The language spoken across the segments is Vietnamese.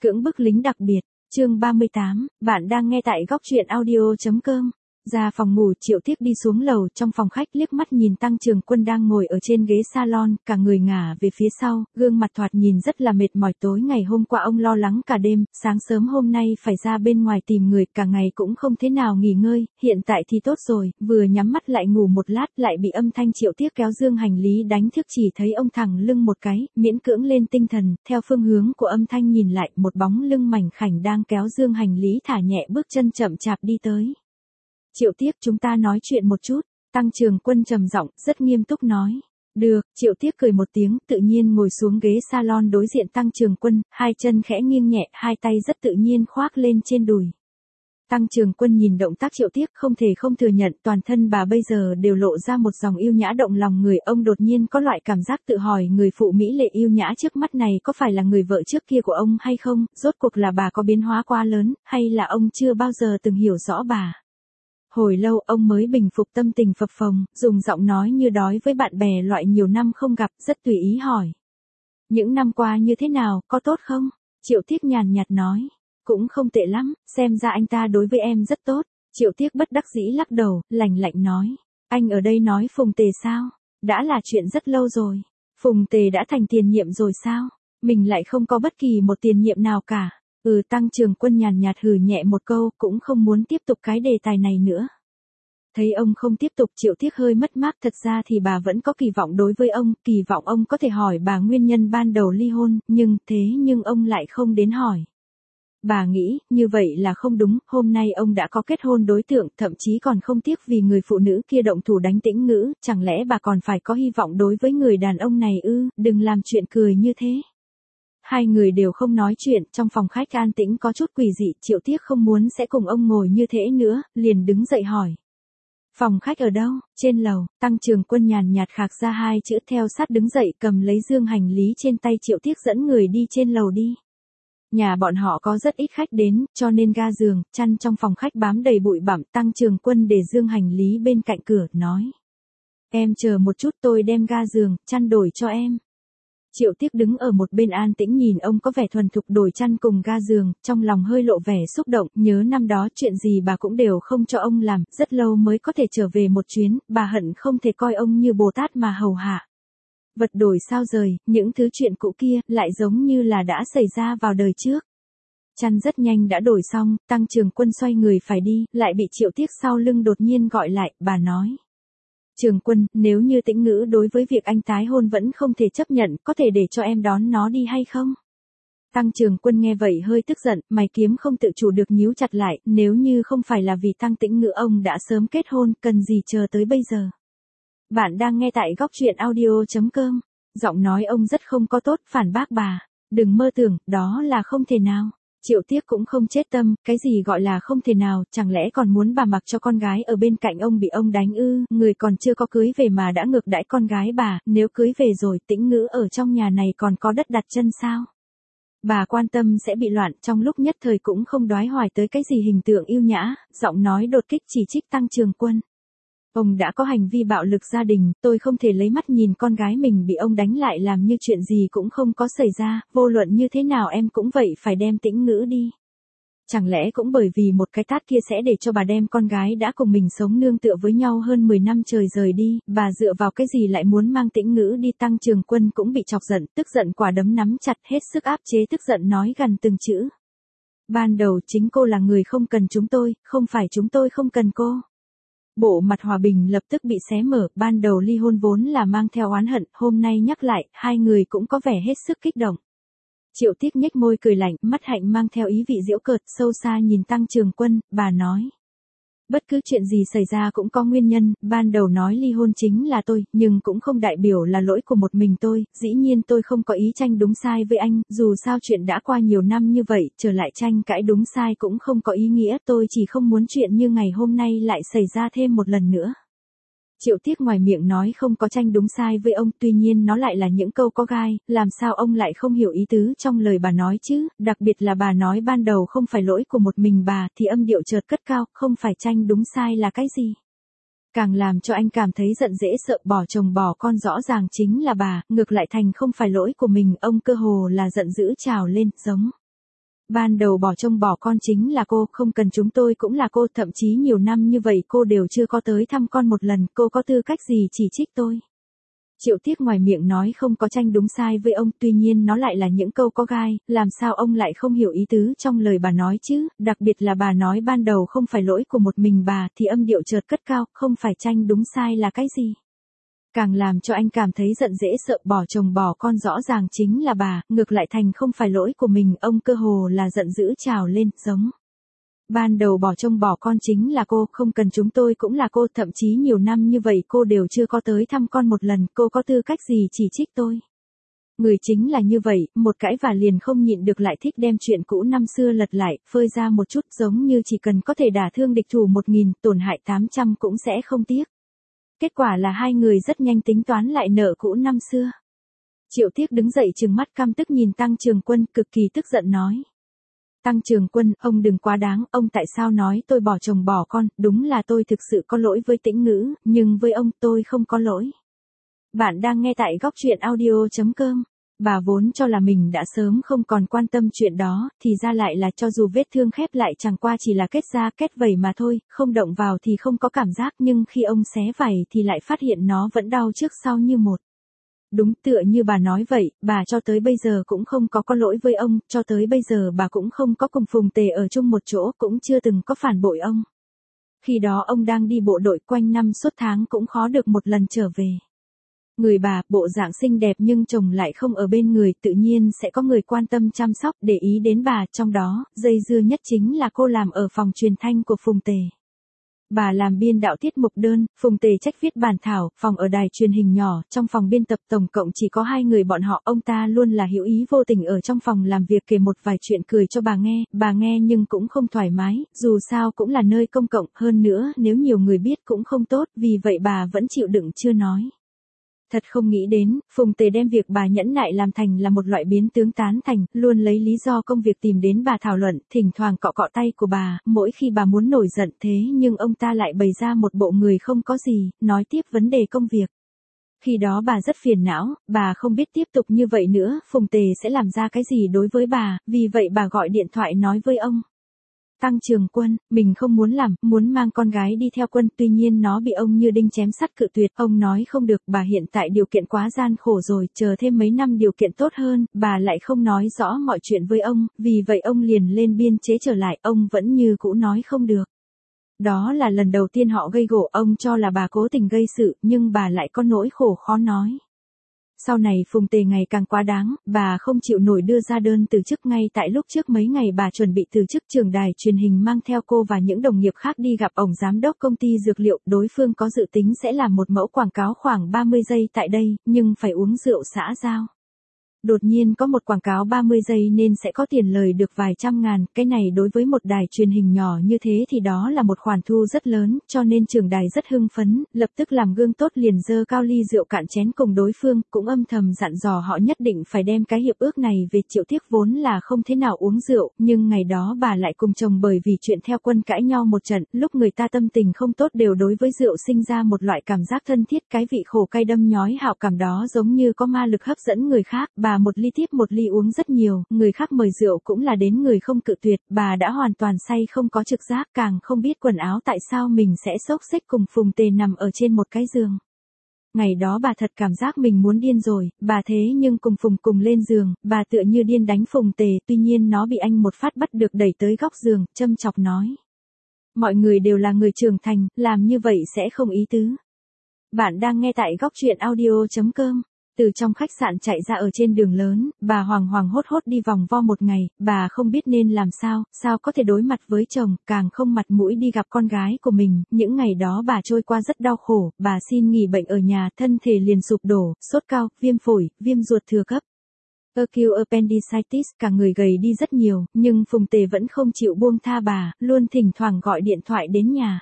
Cưỡng bức lính đặc biệt, chương 38, bạn đang nghe tại góc truyện audio.com. Ra phòng ngủ, Triệu Tiếc đi xuống lầu, trong phòng khách liếc mắt nhìn Tăng Trường Quân đang ngồi ở trên ghế salon, cả người ngả về phía sau, gương mặt thoạt nhìn rất là mệt mỏi. Tối ngày hôm qua ông lo lắng cả đêm, sáng sớm hôm nay phải ra bên ngoài tìm người, cả ngày cũng không thế nào nghỉ ngơi, hiện tại thì tốt rồi, vừa nhắm mắt lại ngủ một lát lại bị âm thanh Triệu Tiếc kéo dương hành lý đánh thức, chỉ thấy ông thẳng lưng một cái, miễn cưỡng lên tinh thần, theo phương hướng của âm thanh nhìn lại, một bóng lưng mảnh khảnh đang kéo dương hành lý thả nhẹ bước chân chậm chạp đi tới. Triệu Tiếc, chúng ta nói chuyện một chút, Tăng Trường Quân trầm giọng, rất nghiêm túc nói. Được, Triệu Tiếc cười một tiếng, tự nhiên ngồi xuống ghế salon đối diện Tăng Trường Quân, hai chân khẽ nghiêng nhẹ, hai tay rất tự nhiên khoác lên trên đùi. Tăng Trường Quân nhìn động tác Triệu Tiếc, không thể không thừa nhận, toàn thân bà bây giờ đều lộ ra một dòng yêu nhã động lòng người. Ông đột nhiên có loại cảm giác tự hỏi, người phụ mỹ lệ yêu nhã trước mắt này có phải là người vợ trước kia của ông hay không, rốt cuộc là bà có biến hóa quá lớn, hay là ông chưa bao giờ từng hiểu rõ bà. Hồi lâu ông mới bình phục tâm tình phập phồng, dùng giọng nói như đói với bạn bè loại nhiều năm không gặp, rất tùy ý hỏi. Những năm qua như thế nào, có tốt không? Triệu Tiếc nhàn nhạt nói. Cũng không tệ lắm, xem ra anh ta đối với em rất tốt. Triệu Tiếc bất đắc dĩ lắc đầu, lạnh lạnh nói. Anh ở đây nói Phùng Tề sao? Đã là chuyện rất lâu rồi. Phùng Tề đã thành tiền nhiệm rồi sao? Mình lại không có bất kỳ một tiền nhiệm nào cả. Tăng Trường Quân nhàn nhạt hừ nhẹ một câu, cũng không muốn tiếp tục cái đề tài này nữa. Thấy ông không tiếp tục, Triệu Tiếc hơi mất mát, thật ra thì bà vẫn có kỳ vọng đối với ông, kỳ vọng ông có thể hỏi bà nguyên nhân ban đầu ly hôn, nhưng ông lại không đến hỏi. Bà nghĩ, như vậy là không đúng, hôm nay ông đã có kết hôn đối tượng, thậm chí còn không tiếc vì người phụ nữ kia động thủ đánh Tĩnh Ngữ, chẳng lẽ bà còn phải có hy vọng đối với người đàn ông này ư? Đừng làm chuyện cười như thế. Hai người đều không nói chuyện, trong phòng khách an tĩnh có chút quỷ dị, Triệu Tiếc không muốn sẽ cùng ông ngồi như thế nữa, liền đứng dậy hỏi. Phòng khách ở đâu? Trên lầu. Tăng Trường Quân nhàn nhạt khạc ra hai chữ, theo sát đứng dậy cầm lấy dương hành lý trên tay Triệu Tiếc dẫn người đi trên lầu đi. Nhà bọn họ có rất ít khách đến, cho nên ga giường, chăn trong phòng khách bám đầy bụi bặm. Tăng Trường Quân để dương hành lý bên cạnh cửa, nói. Em chờ một chút, tôi đem ga giường, chăn đổi cho em. Triệu Tiếc đứng ở một bên an tĩnh nhìn ông có vẻ thuần thục đổi chăn cùng ga giường, trong lòng hơi lộ vẻ xúc động, nhớ năm đó chuyện gì bà cũng đều không cho ông làm, rất lâu mới có thể trở về một chuyến, bà hận không thể coi ông như Bồ Tát mà hầu hạ. Vật đổi sao rời, những thứ chuyện cũ kia, lại giống như là đã xảy ra vào đời trước. Chăn rất nhanh đã đổi xong, Tăng Trường Quân xoay người phải đi, lại bị Triệu Tiếc sau lưng đột nhiên gọi lại, bà nói. Trường Quân, nếu như Tĩnh Ngữ đối với việc anh tái hôn vẫn không thể chấp nhận, có thể để cho em đón nó đi hay không? Tăng Trường Quân nghe vậy hơi tức giận, mày kiếm không tự chủ được nhíu chặt lại, nếu như không phải là vì Tăng Tĩnh Ngữ ông đã sớm kết hôn, cần gì chờ tới bây giờ? Bạn đang nghe tại góc truyện audio.com, giọng nói ông rất không có tốt, phản bác bà, đừng mơ tưởng, đó là không thể nào. Triệu Tiếc cũng không chết tâm, cái gì gọi là không thể nào, chẳng lẽ còn muốn bà mặc cho con gái ở bên cạnh ông bị ông đánh ư, người còn chưa có cưới về mà đã ngược đãi con gái bà, nếu cưới về rồi Tĩnh Ngữ ở trong nhà này còn có đất đặt chân sao? Bà quan tâm sẽ bị loạn, trong lúc nhất thời cũng không đoái hoài tới cái gì hình tượng yêu nhã, giọng nói đột kích chỉ trích Tăng Trường Quân. Ông đã có hành vi bạo lực gia đình, tôi không thể lấy mắt nhìn con gái mình bị ông đánh lại làm như chuyện gì cũng không có xảy ra, vô luận như thế nào em cũng vậy phải đem Tĩnh Ngữ đi. Chẳng lẽ cũng bởi vì một cái tát kia sẽ để cho bà đem con gái đã cùng mình sống nương tựa với nhau hơn 10 năm trời rời đi, bà dựa vào cái gì lại muốn mang Tĩnh Ngữ đi? Tăng Trường Quân cũng bị chọc giận, tức giận quả đấm nắm chặt, hết sức áp chế tức giận nói gần từng chữ. Ban đầu chính cô là người không cần chúng tôi, không phải chúng tôi không cần cô. Bộ mặt hòa bình lập tức bị xé mở, ban đầu ly hôn vốn là mang theo oán hận, hôm nay nhắc lại, hai người cũng có vẻ hết sức kích động. Triệu Tiếc nhếch môi cười lạnh, mắt hạnh mang theo ý vị giễu cợt, sâu xa nhìn Tăng Trường Quân, bà nói. Bất cứ chuyện gì xảy ra cũng có nguyên nhân, ban đầu nói ly hôn chính là tôi, nhưng cũng không đại biểu là lỗi của một mình tôi, dĩ nhiên tôi không có ý tranh đúng sai với anh, dù sao chuyện đã qua nhiều năm như vậy, trở lại tranh cãi đúng sai cũng không có ý nghĩa, tôi chỉ không muốn chuyện như ngày hôm nay lại xảy ra thêm một lần nữa. Triệu Tiếc ngoài miệng nói không có tranh đúng sai với ông, tuy nhiên nó lại là những câu có gai, làm sao ông lại không hiểu ý tứ trong lời bà nói chứ, đặc biệt là bà nói ban đầu không phải lỗi của một mình bà, thì âm điệu chợt cất cao, không phải tranh đúng sai là cái gì. Càng làm cho anh cảm thấy giận dễ sợ, bỏ chồng bỏ con rõ ràng chính là bà, ngược lại thành không phải lỗi của mình, ông cơ hồ là giận dữ trào lên, giống Ban đầu bỏ chồng bỏ con chính là cô, không cần chúng tôi cũng là cô, thậm chí nhiều năm như vậy cô đều chưa có tới thăm con một lần, cô có tư cách gì chỉ trích tôi. Triệu Tiếc ngoài miệng nói không có tranh đúng sai với ông, tuy nhiên nó lại là những câu có gai, làm sao ông lại không hiểu ý tứ trong lời bà nói chứ, đặc biệt là bà nói ban đầu không phải lỗi của một mình bà, thì âm điệu chợt cất cao, không phải tranh đúng sai là cái gì. Càng làm cho anh cảm thấy giận dễ sợ, bỏ chồng bỏ con rõ ràng chính là bà, ngược lại thành không phải lỗi của mình, ông cơ hồ là giận dữ trào lên, giống. Ban đầu bỏ chồng bỏ con chính là cô, không cần chúng tôi cũng là cô, thậm chí nhiều năm như vậy cô đều chưa có tới thăm con một lần, cô có tư cách gì chỉ trích tôi. Người chính là như vậy, một cãi và liền không nhịn được lại thích đem chuyện cũ năm xưa lật lại, phơi ra một chút, giống như chỉ cần có thể đả thương địch thủ 1000, tổn hại 800 cũng sẽ không tiếc. Kết quả là hai người rất nhanh tính toán lại nợ cũ năm xưa. Triệu Tiếc đứng dậy trừng mắt căm tức nhìn Tăng Trường Quân, cực kỳ tức giận nói. Tăng Trường Quân, ông đừng quá đáng, ông tại sao nói tôi bỏ chồng bỏ con, đúng là tôi thực sự có lỗi với Tĩnh Ngữ, nhưng với ông tôi không có lỗi. Bạn đang nghe tại góc truyện audio.com. Bà vốn cho là mình đã sớm không còn quan tâm chuyện đó, thì ra lại là cho dù vết thương khép lại chẳng qua chỉ là kết da kết vẩy mà thôi, không động vào thì không có cảm giác, nhưng khi ông xé vảy thì lại phát hiện nó vẫn đau trước sau như một. Đúng tựa như bà nói vậy, bà cho tới bây giờ cũng không có lỗi với ông, cho tới bây giờ bà cũng không có cùng Phùng Tề ở chung một chỗ, cũng chưa từng có phản bội ông. Khi đó ông đang đi bộ đội quanh năm suốt tháng cũng khó được một lần trở về. Người bà, bộ dạng xinh đẹp nhưng chồng lại không ở bên người, tự nhiên sẽ có người quan tâm chăm sóc, để ý đến bà, trong đó, dây dưa nhất chính là cô làm ở phòng truyền thanh của Phùng Tề. Bà làm biên đạo tiết mục đơn, Phùng Tề trách viết bản thảo, phòng ở đài truyền hình nhỏ, trong phòng biên tập tổng cộng chỉ có 2 người bọn họ, ông ta luôn là hữu ý vô tình ở trong phòng làm việc kể một vài chuyện cười cho bà nghe nhưng cũng không thoải mái, dù sao cũng là nơi công cộng, hơn nữa nếu nhiều người biết cũng không tốt, vì vậy bà vẫn chịu đựng chưa nói. Thật không nghĩ đến, Phùng Tề đem việc bà nhẫn nại làm thành là một loại biến tướng tán thành, luôn lấy lý do công việc tìm đến bà thảo luận, thỉnh thoảng cọ cọ tay của bà, mỗi khi bà muốn nổi giận thế nhưng ông ta lại bày ra một bộ người không có gì, nói tiếp vấn đề công việc. Khi đó bà rất phiền não, bà không biết tiếp tục như vậy nữa, Phùng Tề sẽ làm ra cái gì đối với bà, vì vậy bà gọi điện thoại nói với ông. Tăng Trường Quân, mình không muốn làm, muốn mang con gái đi theo Quân, tuy nhiên nó bị ông như đinh chém sắt cự tuyệt, ông nói không được, bà hiện tại điều kiện quá gian khổ rồi, chờ thêm mấy năm điều kiện tốt hơn, bà lại không nói rõ mọi chuyện với ông, vì vậy ông liền lên biên chế trở lại, ông vẫn như cũ nói không được. Đó là lần đầu tiên họ gây gổ, ông cho là bà cố tình gây sự, nhưng bà lại có nỗi khổ khó nói. Sau này Phùng Tề ngày càng quá đáng, bà không chịu nổi đưa ra đơn từ chức, ngay tại lúc trước mấy ngày bà chuẩn bị từ chức, trưởng đài truyền hình mang theo cô và những đồng nghiệp khác đi gặp ông giám đốc công ty dược liệu, đối phương có dự tính sẽ làm một mẫu quảng cáo khoảng 30 giây tại đây, nhưng phải uống rượu xã giao. Đột nhiên có một quảng cáo 30 giây nên sẽ có tiền lời được vài trăm ngàn, cái này đối với một đài truyền hình nhỏ như thế thì đó là một khoản thu rất lớn, cho nên trưởng đài rất hưng phấn, lập tức làm gương tốt liền dơ cao ly rượu cạn chén cùng đối phương, cũng âm thầm dặn dò họ nhất định phải đem cái hiệp ước này về. Triệu Tiếc vốn là không thế nào uống rượu, nhưng ngày đó bà lại cùng chồng bởi vì chuyện theo Quân cãi nhau một trận, lúc người ta tâm tình không tốt đều đối với rượu sinh ra một loại cảm giác thân thiết, cái vị khổ cay đâm nhói hảo cảm đó giống như có ma lực hấp dẫn người khác, bà một ly tiếp một ly uống rất nhiều, người khác mời rượu cũng là đến người không cự tuyệt, bà đã hoàn toàn say không có trực giác, càng không biết quần áo tại sao mình sẽ xốc xếch cùng Phùng Tề nằm ở trên một cái giường. Ngày đó bà thật cảm giác mình muốn điên rồi, bà thế nhưng cùng Phùng cùng lên giường, bà tựa như điên đánh Phùng Tề, tuy nhiên nó bị anh một phát bắt được đẩy tới góc giường, châm chọc nói. Mọi người đều là người trưởng thành, làm như vậy sẽ không ý tứ. Bạn đang nghe tại góc truyện audio.com. Từ trong khách sạn chạy ra ở trên đường lớn, bà hoảng hoảng hốt hốt đi vòng vo một ngày, bà không biết nên làm sao có thể đối mặt với chồng, càng không mặt mũi đi gặp con gái của mình, những ngày đó bà trôi qua rất đau khổ, bà xin nghỉ bệnh ở nhà, thân thể liền sụp đổ, sốt cao, viêm phổi, viêm ruột thừa cấp. Acute appendicitis, cả người gầy đi rất nhiều, nhưng Phùng Tề vẫn không chịu buông tha bà, luôn thỉnh thoảng gọi điện thoại đến nhà.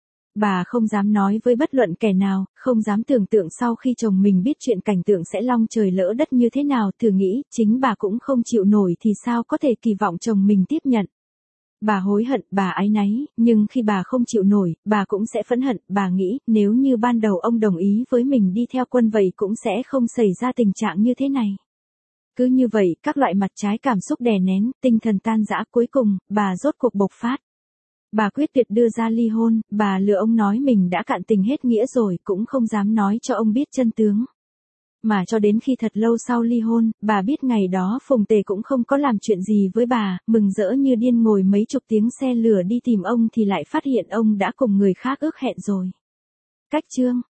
Bà không dám nói với bất luận kẻ nào, không dám tưởng tượng sau khi chồng mình biết chuyện cảnh tượng sẽ long trời lỡ đất như thế nào, thử nghĩ, chính bà cũng không chịu nổi thì sao có thể kỳ vọng chồng mình tiếp nhận. Bà hối hận, bà áy náy, nhưng khi bà không chịu nổi, bà cũng sẽ phẫn hận, bà nghĩ, nếu như ban đầu ông đồng ý với mình đi theo Quân vậy cũng sẽ không xảy ra tình trạng như thế này. Cứ như vậy, các loại mặt trái cảm xúc đè nén, tinh thần tan rã, cuối cùng, bà rốt cuộc bộc phát. Bà quyết tuyệt đưa ra ly hôn, bà lừa ông nói mình đã cạn tình hết nghĩa rồi, cũng không dám nói cho ông biết chân tướng. Mà cho đến khi thật lâu sau ly hôn, bà biết ngày đó Phùng Tề cũng không có làm chuyện gì với bà, mừng rỡ như điên ngồi mấy chục tiếng xe lửa đi tìm ông thì lại phát hiện ông đã cùng người khác ước hẹn rồi. Cách chương